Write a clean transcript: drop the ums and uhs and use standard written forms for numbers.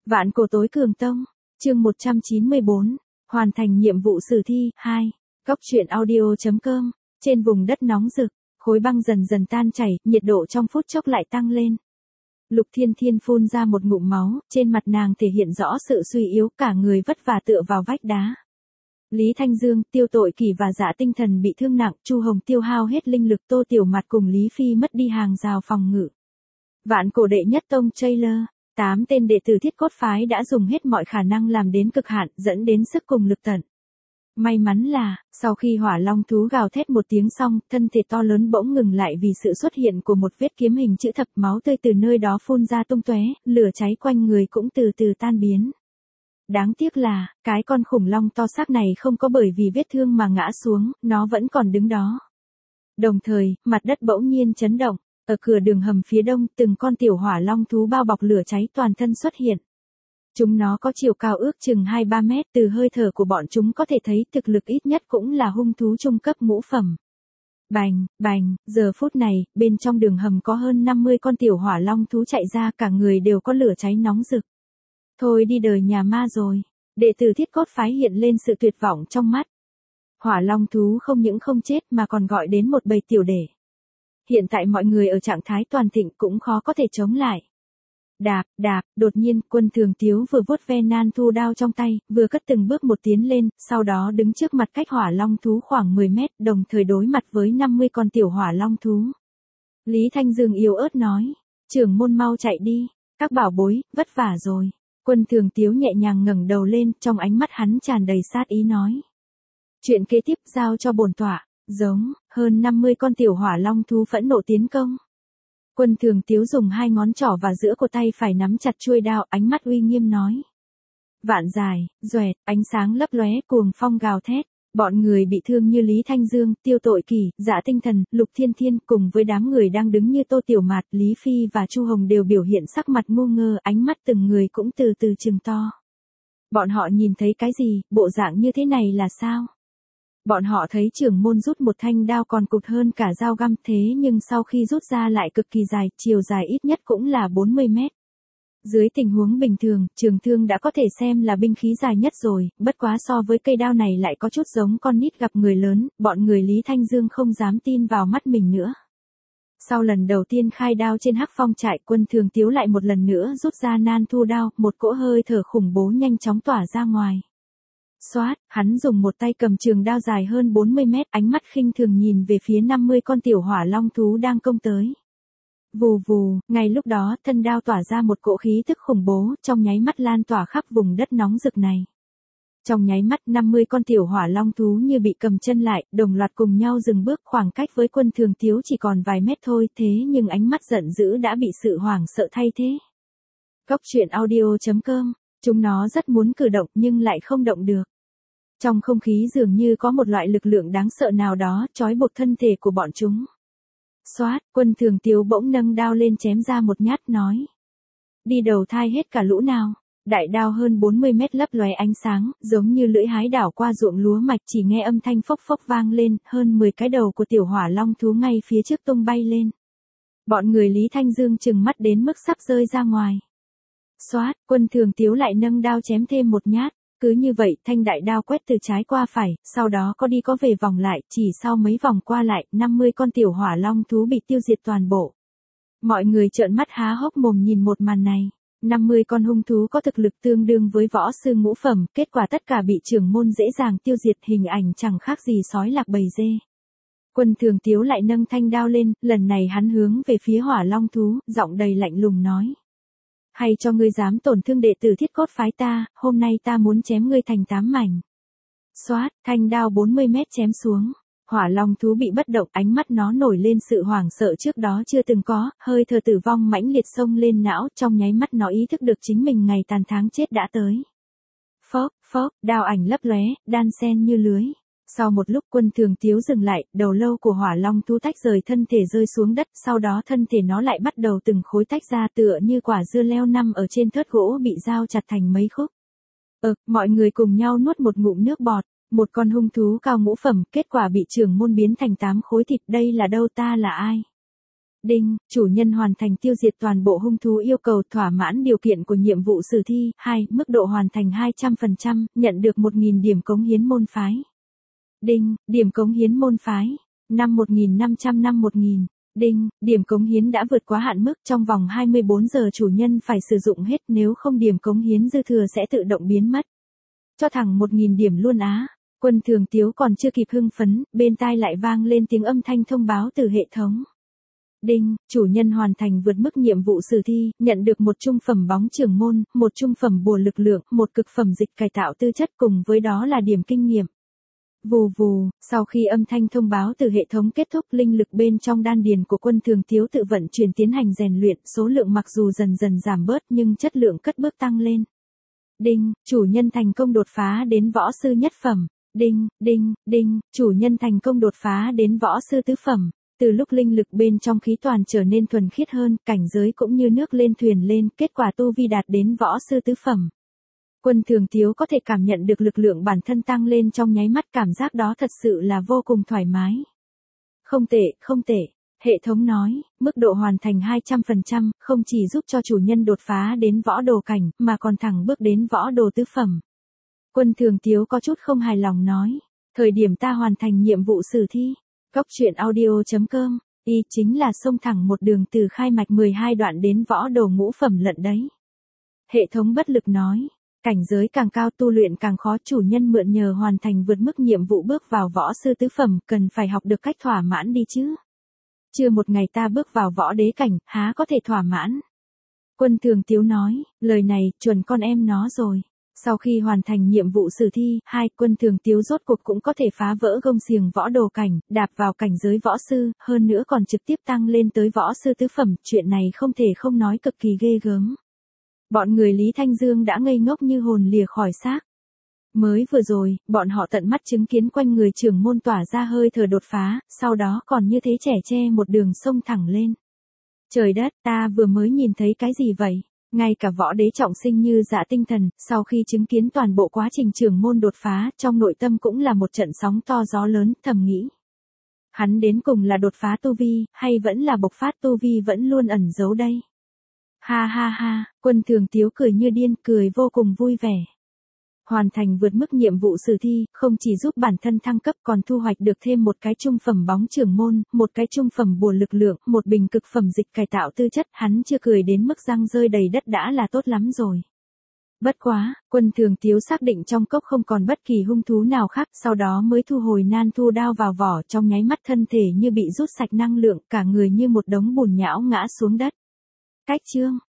Vạn cổ tối cường tông, chương 194, hoàn thành nhiệm vụ sử thi, 2, góc truyện audio.com, trên vùng đất nóng rực, khối băng dần dần tan chảy, nhiệt độ trong phút chốc lại tăng lên. Lục Thiên Thiên phun ra một ngụm máu, trên mặt nàng thể hiện rõ sự suy yếu, cả người vất vả tựa vào vách đá. Lý Thanh Dương, Tiêu Tội Kỷ và Dạ Tinh Thần bị thương nặng, Chu Hồng tiêu hao hết linh lực, Tô Tiểu Mạt cùng Lý Phi mất đi hàng rào phòng ngự. Vạn cổ đệ nhất tông Trailer, 8 tên đệ tử Thiết Cốt phái đã dùng hết mọi khả năng làm đến cực hạn, dẫn đến sức cùng lực tận. May mắn là, sau khi hỏa long thú gào thét một tiếng xong, thân thể to lớn bỗng ngừng lại vì sự xuất hiện của một vết kiếm hình chữ thập, máu tươi từ nơi đó phun ra tung tóe, lửa cháy quanh người cũng từ từ tan biến. Đáng tiếc là, cái con khủng long to xác này không có bởi vì vết thương mà ngã xuống, nó vẫn còn đứng đó. Đồng thời, mặt đất bỗng nhiên chấn động, ở cửa đường hầm phía đông, từng con tiểu hỏa long thú bao bọc lửa cháy toàn thân xuất hiện. Chúng nó có chiều cao ước chừng 2-3 mét, từ hơi thở của bọn chúng có thể thấy thực lực ít nhất cũng là hung thú trung cấp ngũ phẩm. Bành, bành, giờ phút này, bên trong đường hầm có hơn 50 con tiểu hỏa long thú chạy ra, cả người đều có lửa cháy nóng rực. Thôi đi đời nhà ma rồi, đệ tử Thiết Cốt phái hiện lên sự tuyệt vọng trong mắt. Hỏa long thú không những không chết mà còn gọi đến một bầy tiểu đệ. Hiện tại mọi người ở trạng thái toàn thịnh cũng khó có thể chống lại. Đạp, đạp, đột nhiên, Quân Thường Tiếu vừa vuốt ve nan thu đao trong tay, vừa cất từng bước một tiến lên, sau đó đứng trước mặt cách hỏa long thú khoảng 10 mét, đồng thời đối mặt với 50 con tiểu hỏa long thú. Lý Thanh Dương yếu ớt nói, trưởng môn mau chạy đi, các bảo bối, vất vả rồi. Quân Thường Tiếu nhẹ nhàng ngẩng đầu lên, trong ánh mắt hắn tràn đầy sát ý nói. Chuyện kế tiếp giao cho bổn tọa, giống, hơn 50 con tiểu hỏa long thú phẫn nộ tiến công. Quân Thường Tiếu dùng 2 ngón trỏ và giữa cổ tay phải nắm chặt chuôi đao, ánh mắt uy nghiêm nói. Vạn dài, doẹt, ánh sáng lấp lóe, cuồng phong gào thét. Bọn người bị thương như Lý Thanh Dương, Tiêu Tội Kỷ, Dạ Tinh Thần, Lục Thiên Thiên cùng với đám người đang đứng như Tô Tiểu Mạt, Lý Phi và Chu Hồng đều biểu hiện sắc mặt ngu ngơ, ánh mắt từng người cũng từ từ trừng to. Bọn họ nhìn thấy cái gì, bộ dạng như thế này là sao? Bọn họ thấy trưởng môn rút một thanh đao còn cụt hơn cả dao găm, thế nhưng sau khi rút ra lại cực kỳ dài, chiều dài ít nhất cũng là 40 mét. Dưới tình huống bình thường, trường thương đã có thể xem là binh khí dài nhất rồi, bất quá so với cây đao này lại có chút giống con nít gặp người lớn, bọn người Lý Thanh Dương không dám tin vào mắt mình nữa. Sau lần đầu tiên khai đao trên Hắc Phong trại, Quân Thường Tiếu lại một lần nữa rút ra nan thu đao, một cỗ hơi thở khủng bố nhanh chóng tỏa ra ngoài. Xoát, hắn dùng một tay cầm trường đao dài hơn 40 mét, ánh mắt khinh thường nhìn về phía 50 con tiểu hỏa long thú đang công tới. Vù vù, ngay lúc đó, thân đao tỏa ra một cỗ khí tức khủng bố, trong nháy mắt lan tỏa khắp vùng đất nóng rực này. Trong nháy mắt 50 con tiểu hỏa long thú như bị cầm chân lại, đồng loạt cùng nhau dừng bước, khoảng cách với Quân Thường Tiếu chỉ còn vài mét thôi, thế nhưng ánh mắt giận dữ đã bị sự hoảng sợ thay thế. Góc truyện audio.com, chúng nó rất muốn cử động nhưng lại không động được. Trong không khí dường như có một loại lực lượng đáng sợ nào đó trói buộc thân thể của bọn chúng. Xoát, Quân Thường Tiếu bỗng nâng đao lên chém ra một nhát nói. Đi đầu thai hết cả lũ nào. Đại đao hơn 40 mét lấp lóe ánh sáng, giống như lưỡi hái đảo qua ruộng lúa mạch, chỉ nghe âm thanh phốc phốc vang lên, hơn 10 cái đầu của tiểu hỏa long thú ngay phía trước tung bay lên. Bọn người Lý Thanh Dương trừng mắt đến mức sắp rơi ra ngoài. Xoát, Quân Thường Tiếu lại nâng đao chém thêm một nhát. Cứ như vậy, thanh đại đao quét từ trái qua phải, sau đó có đi có về vòng lại, chỉ sau mấy vòng qua lại, 50 con tiểu hỏa long thú bị tiêu diệt toàn bộ. Mọi người trợn mắt há hốc mồm nhìn một màn này. 50 con hung thú có thực lực tương đương với võ sư ngũ phẩm, kết quả tất cả bị trưởng môn dễ dàng tiêu diệt, hình ảnh chẳng khác gì sói lạc bầy dê. Quân Thường Tiếu lại nâng thanh đao lên, lần này hắn hướng về phía hỏa long thú, giọng đầy lạnh lùng nói. Hay cho ngươi dám tổn thương đệ tử Thiết Cốt phái ta, hôm nay ta muốn chém ngươi thành 8 mảnh. Xoát, thanh đao 40 mét chém xuống. Hỏa long thú bị bất động, ánh mắt nó nổi lên sự hoảng sợ trước đó chưa từng có, hơi thở tử vong mãnh liệt xông lên não, trong nháy mắt nó ý thức được chính mình ngày tàn tháng chết đã tới. Phốc, phốc, đao ảnh lấp lóe, đan xen như lưới. Sau một lúc Quân Thường Tiếu dừng lại, đầu lâu của hỏa long thú tách rời thân thể rơi xuống đất, sau đó thân thể nó lại bắt đầu từng khối tách ra tựa như quả dưa leo nằm ở trên thớt gỗ bị dao chặt thành mấy khúc. Mọi người cùng nhau nuốt một ngụm nước bọt, một con hung thú cao ngũ phẩm, kết quả bị trưởng môn biến thành 8 khối thịt, đây là đâu, ta là ai? Đinh, chủ nhân hoàn thành tiêu diệt toàn bộ hung thú yêu cầu thỏa mãn điều kiện của nhiệm vụ sử thi. 2. Mức độ hoàn thành 200%, nhận được 1.000 điểm cống hiến môn phái. Đinh, điểm cống hiến môn phái. Năm 1.500 năm 1.000. Đinh, điểm cống hiến đã vượt quá hạn mức trong vòng 24 giờ chủ nhân phải sử dụng hết, nếu không điểm cống hiến dư thừa sẽ tự động biến mất. Cho thẳng 1.000 điểm luôn á. Quân Thường Tiếu còn chưa kịp hưng phấn, bên tai lại vang lên tiếng âm thanh thông báo từ hệ thống. Đinh, chủ nhân hoàn thành vượt mức nhiệm vụ sử thi, nhận được một trung phẩm bóng trưởng môn, một trung phẩm bùa lực lượng, một cực phẩm dịch cải tạo tư chất cùng với đó là điểm kinh nghiệm. Vù vù, sau khi âm thanh thông báo từ hệ thống kết thúc, linh lực bên trong đan điền của Quân Thường Tiếu tự vận chuyển tiến hành rèn luyện, số lượng mặc dù dần dần giảm bớt nhưng chất lượng cất bước tăng lên. Đinh, chủ nhân thành công đột phá đến võ sư nhất phẩm. Đinh, đinh, đinh, chủ nhân thành công đột phá đến võ sư tứ phẩm. Từ lúc linh lực bên trong khí toàn trở nên thuần khiết hơn, cảnh giới cũng như nước lên thuyền lên, kết quả tu vi đạt đến võ sư tứ phẩm. Quân Thường Tiếu có thể cảm nhận được lực lượng bản thân tăng lên trong nháy mắt, cảm giác đó thật sự là vô cùng thoải mái. Không tệ, không tệ. Hệ thống nói, mức độ hoàn thành 200%, không chỉ giúp cho chủ nhân đột phá đến võ đồ cảnh, mà còn thẳng bước đến võ đồ tứ phẩm. Quân Thường Tiếu có chút không hài lòng nói, thời điểm ta hoàn thành nhiệm vụ sử thi, Cóc truyện audio.com, y chính là xông thẳng một đường từ khai mạch 12 đoạn đến võ đồ ngũ phẩm lận đấy. Hệ thống bất lực nói, cảnh giới càng cao tu luyện càng khó, chủ nhân mượn nhờ hoàn thành vượt mức nhiệm vụ bước vào võ sư tứ phẩm, cần phải học được cách thỏa mãn đi chứ. Chưa một ngày ta bước vào võ đế cảnh, há có thể thỏa mãn. Quân Thường Tiếu nói, lời này, chuẩn con em nó rồi. Sau khi hoàn thành nhiệm vụ sử thi, 2, Quân Thường Tiếu rốt cuộc cũng có thể phá vỡ gông xiềng võ đồ cảnh, đạp vào cảnh giới võ sư, hơn nữa còn trực tiếp tăng lên tới võ sư tứ phẩm, chuyện này không thể không nói cực kỳ ghê gớm. Bọn người Lý Thanh Dương đã ngây ngốc như hồn lìa khỏi xác. Mới vừa rồi, bọn họ tận mắt chứng kiến quanh người trưởng môn tỏa ra hơi thở đột phá, sau đó còn như thế trẻ tre một đường sông thẳng lên. Trời đất, ta vừa mới nhìn thấy cái gì vậy? Ngay cả võ đế trọng sinh như Dạ Tinh Thần, sau khi chứng kiến toàn bộ quá trình trưởng môn đột phá, trong nội tâm cũng là một trận sóng to gió lớn, thầm nghĩ. Hắn đến cùng là đột phá tu vi, hay vẫn là bộc phát tu vi vẫn luôn ẩn giấu đây? Ha ha ha, Quân Thường Tiếu cười như điên, cười vô cùng vui vẻ. Hoàn thành vượt mức nhiệm vụ sử thi, không chỉ giúp bản thân thăng cấp còn thu hoạch được thêm một cái trung phẩm bóng trưởng môn, một cái trung phẩm bùa lực lượng, một bình cực phẩm dịch cải tạo tư chất, hắn chưa cười đến mức răng rơi đầy đất đã là tốt lắm rồi. Bất quá, Quân Thường Tiếu xác định trong cốc không còn bất kỳ hung thú nào khác, sau đó mới thu hồi nan thu đao vào vỏ, trong nháy mắt thân thể như bị rút sạch năng lượng, cả người như một đống bùn nhão ngã xuống đất. Cách chương